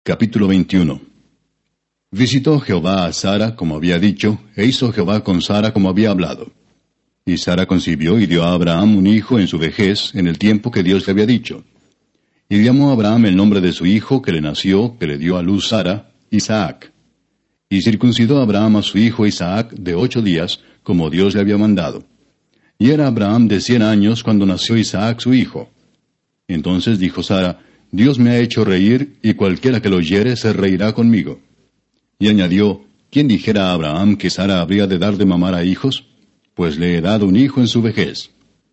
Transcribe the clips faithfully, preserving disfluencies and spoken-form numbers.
Capítulo veintiuno. Visitó Jehová a Sara como había dicho, e hizo Jehová con Sara como había hablado. Y Sara concibió y dio a Abraham un hijo en su vejez, en el tiempo que Dios le había dicho. Y llamó a Abraham el nombre de su hijo que le nació, que le dio a luz Sara, Isaac. Y circuncidó Abraham a su hijo Isaac de ocho días, como Dios le había mandado. Y era Abraham de cien años cuando nació Isaac su hijo. Entonces dijo Sara, Dios me ha hecho reír, y cualquiera que lo oyere se reirá conmigo. Y añadió, ¿quién dijera a Abraham que Sara habría de dar de mamar a hijos? Pues le he dado un hijo en su vejez.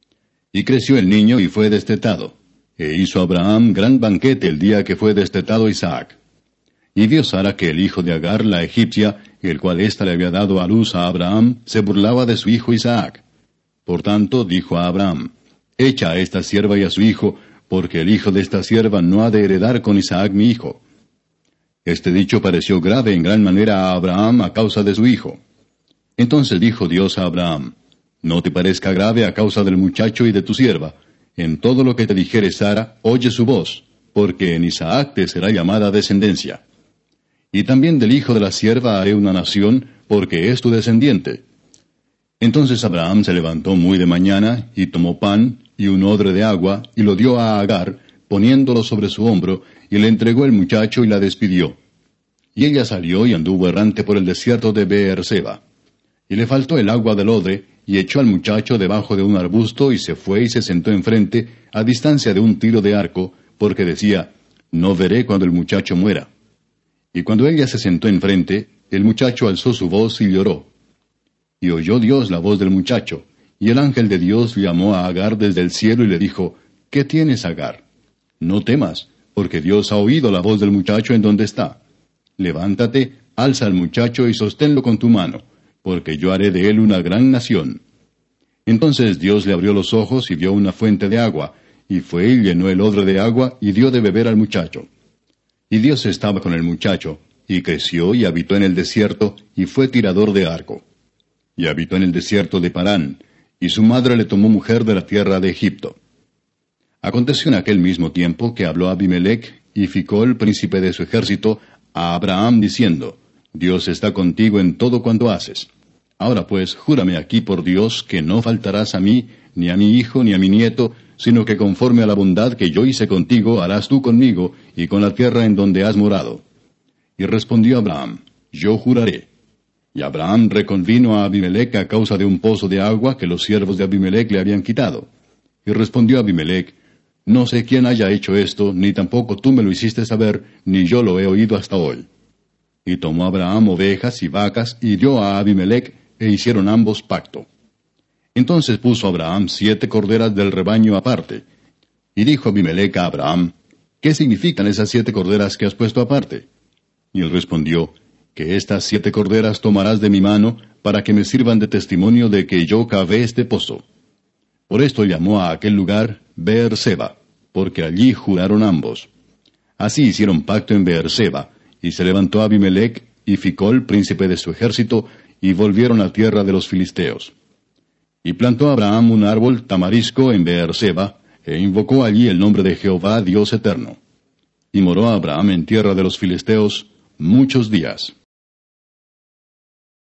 Y creció el niño y fue destetado. E hizo Abraham gran banquete el día que fue destetado Isaac. Y vio Sara que el hijo de Agar, la egipcia, el cual ésta le había dado a luz a Abraham, se burlaba de su hijo Isaac. Por tanto dijo a Abraham, echa a esta sierva y a su hijo, porque el hijo de esta sierva no ha de heredar con Isaac mi hijo. Este dicho pareció grave en gran manera a Abraham a causa de su hijo. Entonces dijo Dios a Abraham, no te parezca grave a causa del muchacho y de tu sierva. En todo lo que te dijere Sara, oye su voz, porque en Isaac te será llamada descendencia. Y también del hijo de la sierva haré una nación, porque es tu descendiente. Entonces Abraham se levantó muy de mañana, y tomó pan, y un odre de agua, y lo dio a Agar, poniéndolo sobre su hombro, y le entregó el muchacho y la despidió. Y ella salió y anduvo errante por el desierto de Beerseba. Y le faltó el agua del odre, y echó al muchacho debajo de un arbusto, y se fue y se sentó enfrente, a distancia de un tiro de arco, porque decía, no veré cuando el muchacho muera. Y cuando ella se sentó enfrente, el muchacho alzó su voz y lloró. Y oyó Dios la voz del muchacho, y el ángel de Dios llamó a Agar desde el cielo y le dijo, ¿qué tienes, Agar? No temas, porque Dios ha oído la voz del muchacho en donde está. Levántate, alza al muchacho y sosténlo con tu mano, porque yo haré de él una gran nación. Entonces Dios le abrió los ojos y vio una fuente de agua, y fue y llenó el odre de agua y dio de beber al muchacho. Y Dios estaba con el muchacho, y creció y habitó en el desierto, y fue tirador de arco. Y habitó en el desierto de Parán, y su madre le tomó mujer de la tierra de Egipto. Aconteció en aquel mismo tiempo que habló Abimelech, y Ficol, príncipe de su ejército, a Abraham diciendo, Dios está contigo en todo cuanto haces. Ahora pues, júrame aquí por Dios que no faltarás a mí, ni a mi hijo, ni a mi nieto, sino que conforme a la bondad que yo hice contigo, harás tú conmigo, y con la tierra en donde has morado. Y respondió Abraham, yo juraré. Y Abraham reconvino a Abimelech a causa de un pozo de agua que los siervos de Abimelech le habían quitado. Y respondió Abimelech, no sé quién haya hecho esto, ni tampoco tú me lo hiciste saber, ni yo lo he oído hasta hoy. Y tomó Abraham ovejas y vacas, y dio a Abimelech, e hicieron ambos pacto. Entonces puso Abraham siete corderas del rebaño aparte. Y dijo Abimelech a Abraham, ¿qué significan esas siete corderas que has puesto aparte? Y él respondió, que estas siete corderas tomarás de mi mano, para que me sirvan de testimonio de que yo cavé este pozo. Por esto llamó a aquel lugar Beerseba, porque allí juraron ambos. Así hicieron pacto en Beerseba, y se levantó Abimelech y Ficol, príncipe de su ejército, y volvieron a tierra de los filisteos. Y plantó Abraham un árbol tamarisco en Beerseba, e invocó allí el nombre de Jehová Dios eterno. Y moró Abraham en tierra de los filisteos muchos días.